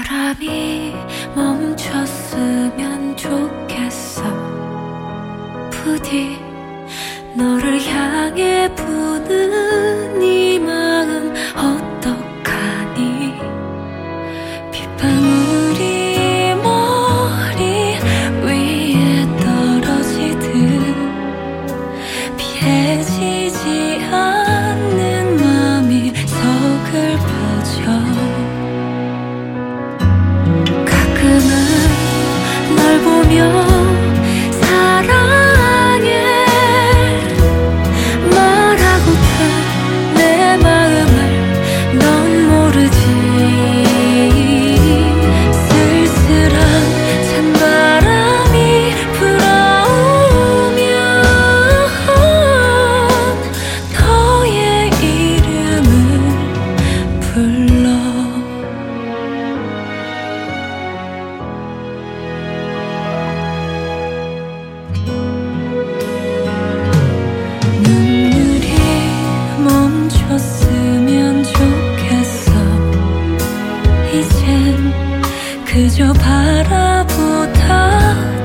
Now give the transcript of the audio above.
바람이 멈췄으면 좋겠어. 부디 너를 향해 부는 이 마음 어떡하니. 빗방울이 머리 위에 떨어지듯 피해지지 않는 맘이 서글퍼져. 가끔은 널 보며 사랑해 말하고픈 내 마음을 넌 모르지. 쓸쓸한 찬바람이 불어오면 너의 이름을 불러. 눈물이 멈췄으면 좋겠어. 이젠 그저 바라보다